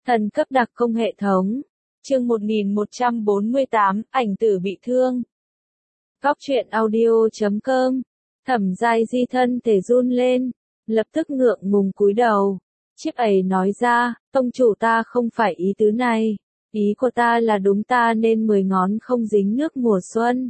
Thần cấp đặc công hệ thống. Chương 1148, ảnh tử bị thương. Góc truyện audio.com. Thẩm Giai Di thân thể run lên, lập tức ngượng ngùng cúi đầu. Chiếc ấy nói ra, tông chủ ta không phải ý tứ này. Ý của ta là đúng ta nên 10 ngón không dính nước mùa xuân.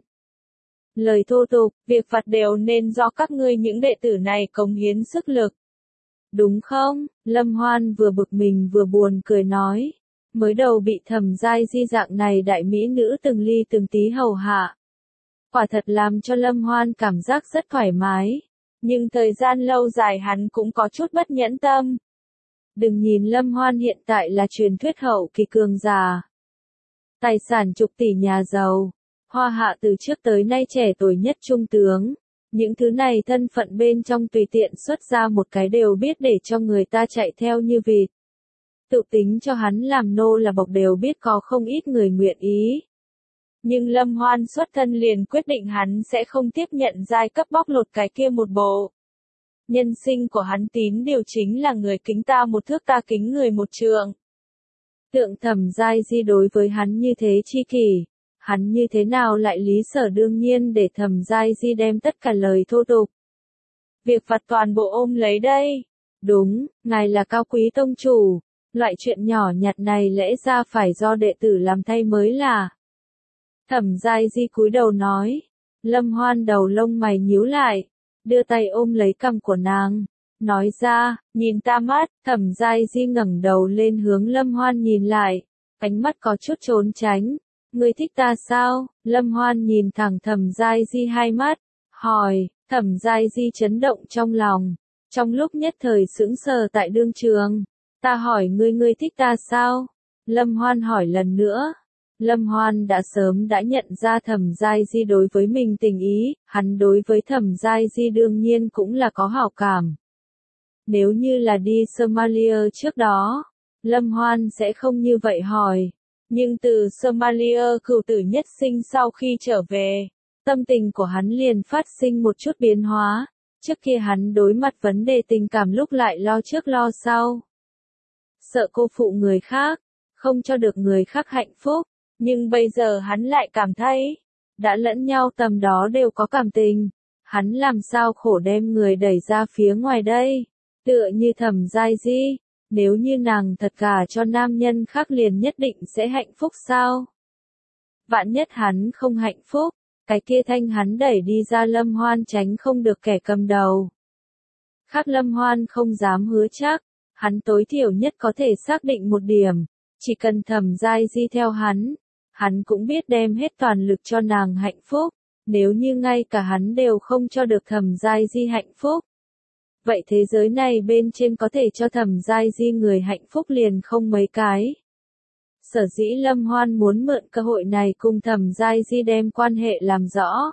Lời thô tục, việc phạt đều nên do các ngươi những đệ tử này cống hiến sức lực. Đúng không? Lâm Hoan vừa bực mình vừa buồn cười nói. Mới đầu bị Thẩm Giai Di dạng này đại mỹ nữ từng ly từng tí hầu hạ. Quả thật làm cho Lâm Hoan cảm giác rất thoải mái. Nhưng thời gian lâu dài hắn cũng có chút bất nhẫn tâm. Đừng nhìn Lâm Hoan hiện tại là truyền thuyết hậu kỳ cường giả. Tài sản chục tỷ nhà giàu. Hoa hạ từ trước tới nay trẻ tuổi nhất trung tướng. Những thứ này thân phận bên trong tùy tiện xuất ra một cái đều biết để cho người ta chạy theo như vịt. Tự tính cho hắn làm nô là bộc đều biết có không ít người nguyện ý. Nhưng Lâm Hoan xuất thân liền quyết định hắn sẽ không tiếp nhận giai cấp bóc lột cái kia một bộ. Nhân sinh của hắn tín điều chính là người kính ta một thước ta kính người một trượng. Tượng Thẩm Giai Di đối với hắn như thế chi kỷ, hắn như thế nào lại lý sở đương nhiên để Thẩm Giai Di đem tất cả lời thô tục. Việc phạt toàn bộ ôm lấy đây. Đúng, ngài là cao quý tông chủ, loại chuyện nhỏ nhặt này lẽ ra phải do đệ tử làm thay mới là. Thẩm Giai Di cúi đầu nói. Lâm Hoan đầu lông mày nhíu lại, đưa tay ôm lấy cằm của nàng, nói ra, nhìn ta mắt. Thẩm Giai Di ngẩng đầu lên hướng Lâm Hoan nhìn lại, ánh mắt có chút trốn tránh. Ngươi thích ta sao? Lâm Hoan nhìn thẳng Thẩm Giai Di hai mắt, hỏi. Thẩm Giai Di chấn động trong lòng, trong lúc nhất thời sững sờ tại đương trường. Ta hỏi ngươi thích ta sao? Lâm Hoan hỏi lần nữa. Lâm Hoan đã sớm đã nhận ra Thẩm Giai Di đối với mình tình ý, hắn đối với Thẩm Giai Di đương nhiên cũng là có hảo cảm. Nếu như là đi Somalia trước đó, Lâm Hoan sẽ không như vậy hỏi. Nhưng từ Somalia cửu tử nhất sinh sau khi trở về, tâm tình của hắn liền phát sinh một chút biến hóa. Trước kia hắn đối mặt vấn đề tình cảm lúc lại lo trước lo sau. Sợ cô phụ người khác, không cho được người khác hạnh phúc. Nhưng bây giờ hắn lại cảm thấy, đã lẫn nhau tầm đó đều có cảm tình. Hắn làm sao khổ đem người đẩy ra phía ngoài đây. Tựa như Thẩm Giai Di, nếu như nàng thật gả cho nam nhân khác liền nhất định sẽ hạnh phúc sao? Vạn nhất hắn không hạnh phúc, cái kia thanh hắn đẩy đi ra Lâm Hoan tránh không được kẻ cầm đầu. Khác Lâm Hoan không dám hứa chắc, hắn tối thiểu nhất có thể xác định một điểm, chỉ cần Thẩm Giai Di theo hắn cũng biết đem hết toàn lực cho nàng hạnh phúc. Nếu như ngay cả hắn đều không cho được Thẩm Giai Di hạnh phúc, vậy thế giới này bên trên có thể cho Thẩm Giai Di người hạnh phúc liền không mấy cái. Sở dĩ Lâm Hoan muốn mượn cơ hội này cùng Thẩm Giai Di đem quan hệ làm rõ.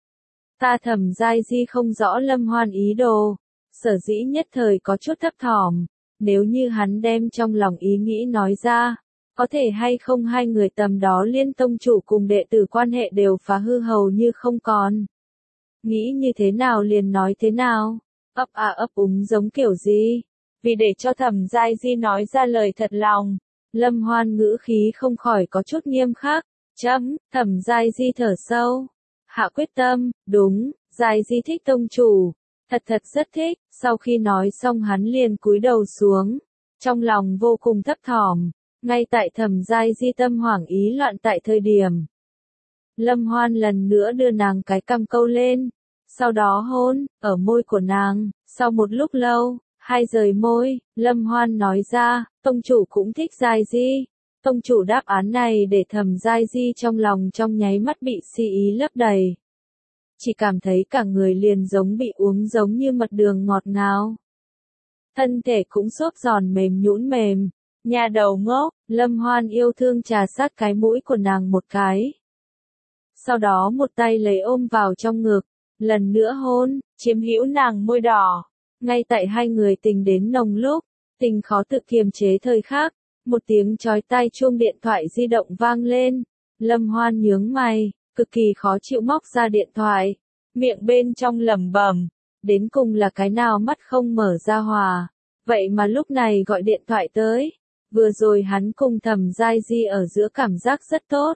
Ta Thẩm Giai Di không rõ Lâm Hoan ý đồ, sở dĩ nhất thời có chút thấp thỏm, nếu như hắn đem trong lòng ý nghĩ nói ra, có thể hay không hai người tầm đó liên tông chủ cùng đệ tử quan hệ đều phá hư hầu như không còn. Nghĩ như thế nào liền nói thế nào, ấp à ấp úng giống kiểu gì, vì để cho Thẩm Giai Di nói ra lời thật lòng. Lâm Hoan ngữ khí không khỏi có chút nghiêm khắc. Thẩm Giai Di thở sâu, hạ quyết tâm. Đúng, Giai Di thích tông chủ, thật rất thích. Sau khi nói xong hắn liền cúi đầu xuống, trong lòng vô cùng thấp thỏm. Ngay tại Thẩm Giai Di tâm hoảng ý loạn tại thời điểm, Lâm Hoan lần nữa đưa nàng cái cằm câu lên, sau đó hôn ở môi của nàng. Sau một lúc lâu, hai rời môi, Lâm Hoan nói ra, tông chủ cũng thích Giai Di. Tông chủ đáp án này để Thẩm Giai Di trong lòng trong nháy mắt bị si ý lấp đầy. Chỉ cảm thấy cả người liền giống bị uống giống như mật đường ngọt ngào. Thân thể cũng xốp giòn mềm nhũn mềm. Nhà đầu ngốc, Lâm Hoan yêu thương trà sát cái mũi của nàng một cái. Sau đó một tay lấy ôm vào trong ngực, lần nữa hôn, chiếm hữu nàng môi đỏ. Ngay tại hai người tình đến nồng lúc, tình khó tự kiềm chế thời khắc, một tiếng chói tai chuông điện thoại di động vang lên. Lâm Hoan nhướng mày, cực kỳ khó chịu móc ra điện thoại, miệng bên trong lẩm bẩm, đến cùng là cái nào mắt không mở ra hòa, vậy mà lúc này gọi điện thoại tới. Vừa rồi hắn cùng Thẩm Giai Di ở giữa cảm giác rất tốt.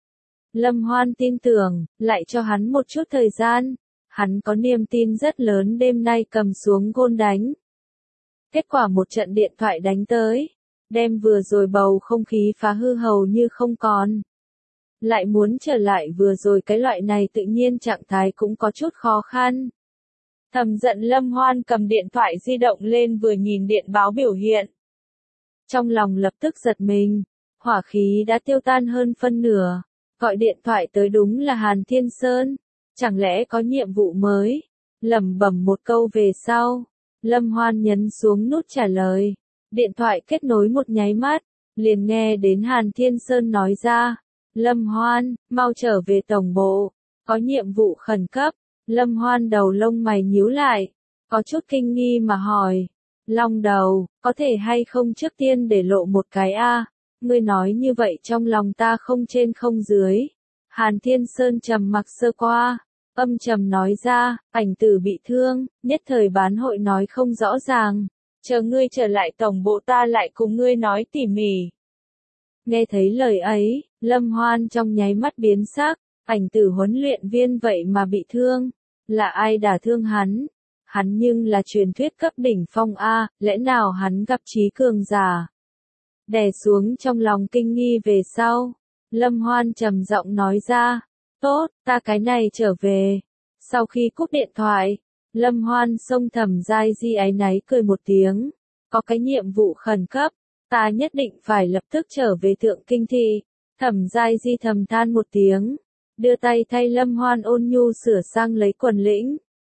Lâm Hoan tin tưởng, lại cho hắn một chút thời gian. Hắn có niềm tin rất lớn đêm nay cầm xuống gôn đánh. Kết quả một trận điện thoại đánh tới, đem vừa rồi bầu không khí phá hư hầu như không còn. Lại muốn trở lại vừa rồi cái loại này tự nhiên trạng thái cũng có chút khó khăn. Thầm giận Lâm Hoan cầm điện thoại di động lên vừa nhìn điện báo biểu hiện. Trong lòng lập tức giật mình, hỏa khí đã tiêu tan hơn phân nửa, gọi điện thoại tới đúng là Hàn Thiên Sơn, chẳng lẽ có nhiệm vụ mới, lẩm bẩm một câu về sau, Lâm Hoan nhấn xuống nút trả lời, điện thoại kết nối một nháy mắt, liền nghe đến Hàn Thiên Sơn nói ra, Lâm Hoan, mau trở về tổng bộ, có nhiệm vụ khẩn cấp, Lâm Hoan đầu lông mày nhíu lại, có chút kinh nghi mà hỏi. Long đầu, có thể hay không trước tiên để lộ một cái a? Ngươi nói như vậy trong lòng ta không trên không dưới. Hàn Thiên Sơn trầm mặc sơ qua, âm trầm nói ra, ảnh tử bị thương, nhất thời bán hội nói không rõ ràng. Chờ ngươi trở lại tổng bộ ta lại cùng ngươi nói tỉ mỉ. Nghe thấy lời ấy, Lâm Hoan trong nháy mắt biến sắc, ảnh tử huấn luyện viên vậy mà bị thương. Là ai đả thương hắn? Hắn nhưng là truyền thuyết cấp đỉnh phong A, lẽ nào hắn gặp trí cường giả? Đè xuống trong lòng kinh nghi về sau. Lâm Hoan trầm giọng nói ra, tốt, ta cái này trở về. Sau khi cúp điện thoại, Lâm Hoan xông Thẩm Giai Di áy náy cười một tiếng. Có cái nhiệm vụ khẩn cấp, ta nhất định phải lập tức trở về Thượng Kinh Thị. Thẩm Giai Di thầm than một tiếng, đưa tay thay Lâm Hoan ôn nhu sửa sang lấy quần lĩnh.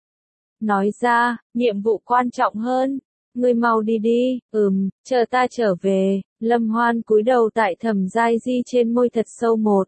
Nói ra, nhiệm vụ quan trọng hơn, ngươi mau đi đi, chờ ta trở về, Lâm Hoan cúi đầu tại Thẩm Giai Di trên môi thật sâu một.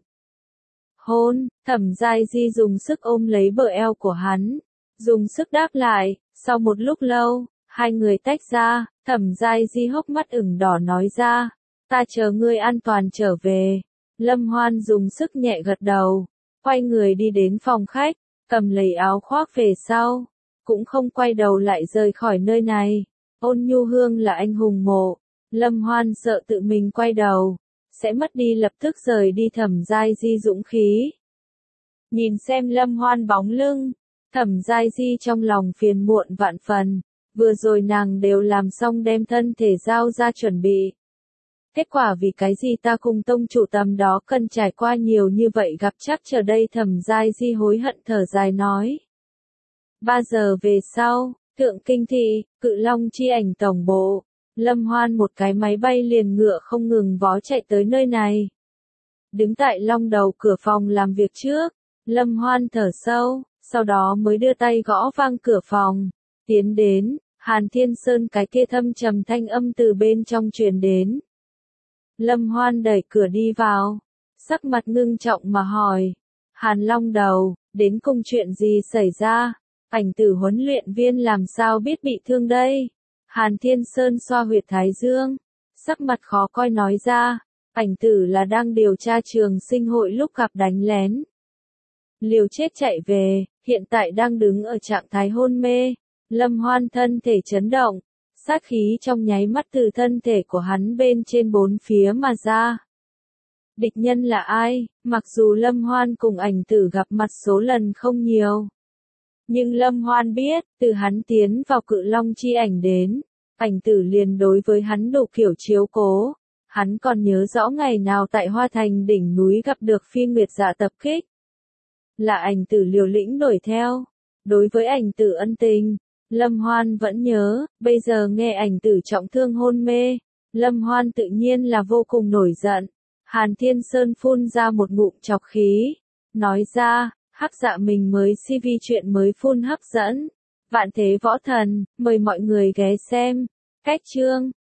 Hôn, Thẩm Giai Di dùng sức ôm lấy bờ eo của hắn, dùng sức đáp lại, sau một lúc lâu, hai người tách ra, Thẩm Giai Di hốc mắt ửng đỏ nói ra, ta chờ ngươi an toàn trở về, Lâm Hoan dùng sức nhẹ gật đầu, quay người đi đến phòng khách, cầm lấy áo khoác về sau. Cũng không quay đầu lại rời khỏi nơi này. Ôn Nhu Hương là anh hùng mộ. Lâm Hoan sợ tự mình quay đầu, sẽ mất đi lập tức rời đi Thẩm Giai Di dũng khí. Nhìn xem Lâm Hoan bóng lưng, Thẩm Giai Di trong lòng phiền muộn vạn phần. Vừa rồi nàng đều làm xong đem thân thể giao ra chuẩn bị. Kết quả vì cái gì ta cùng tông chủ tầm đó cần trải qua nhiều như vậy gặp chắc chờ đây Thẩm Giai Di hối hận thở dài nói. 3 giờ về sau, Thượng Kinh Thị, Cự Long chi ảnh tổng bộ, Lâm Hoan một cái máy bay liền ngựa không ngừng vó chạy tới nơi này. Đứng tại long đầu cửa phòng làm việc trước, Lâm Hoan thở sâu, sau đó mới đưa tay gõ vang cửa phòng. Tiến đến, Hàn Thiên Sơn cái kia thâm trầm thanh âm từ bên trong truyền đến. Lâm Hoan đẩy cửa đi vào, sắc mặt ngưng trọng mà hỏi. Hàn Long đầu, đến cùng chuyện gì xảy ra? Ảnh tử huấn luyện viên làm sao biết bị thương đây? Hàn Thiên Sơn xoa huyệt thái dương, sắc mặt khó coi nói ra, ảnh tử là đang điều tra trường sinh hội lúc gặp đánh lén. Liều chết chạy về, hiện tại đang đứng ở trạng thái hôn mê. Lâm Hoan thân thể chấn động, sát khí trong nháy mắt từ thân thể của hắn bên trên bốn phía mà ra. Địch nhân là ai? Mặc dù Lâm Hoan cùng ảnh tử gặp mặt số lần không nhiều. Nhưng Lâm Hoan biết, từ hắn tiến vào Cự Long chi ảnh đến, ảnh tử liền đối với hắn đủ kiểu chiếu cố. Hắn còn nhớ rõ ngày nào tại Hoa Thành đỉnh núi gặp được Phi Nguyệt Dạ tập kích. Là ảnh tử liều lĩnh đuổi theo. Đối với ảnh tử ân tình, Lâm Hoan vẫn nhớ, bây giờ nghe ảnh tử trọng thương hôn mê. Lâm Hoan tự nhiên là vô cùng nổi giận. Hàn Thiên Sơn phun ra một ngụm chọc khí, nói ra, Hắc Dạ mình mới CV chuyện mới phun hấp dẫn. Vạn Thế Võ Thần, mời mọi người ghé xem. Cách chương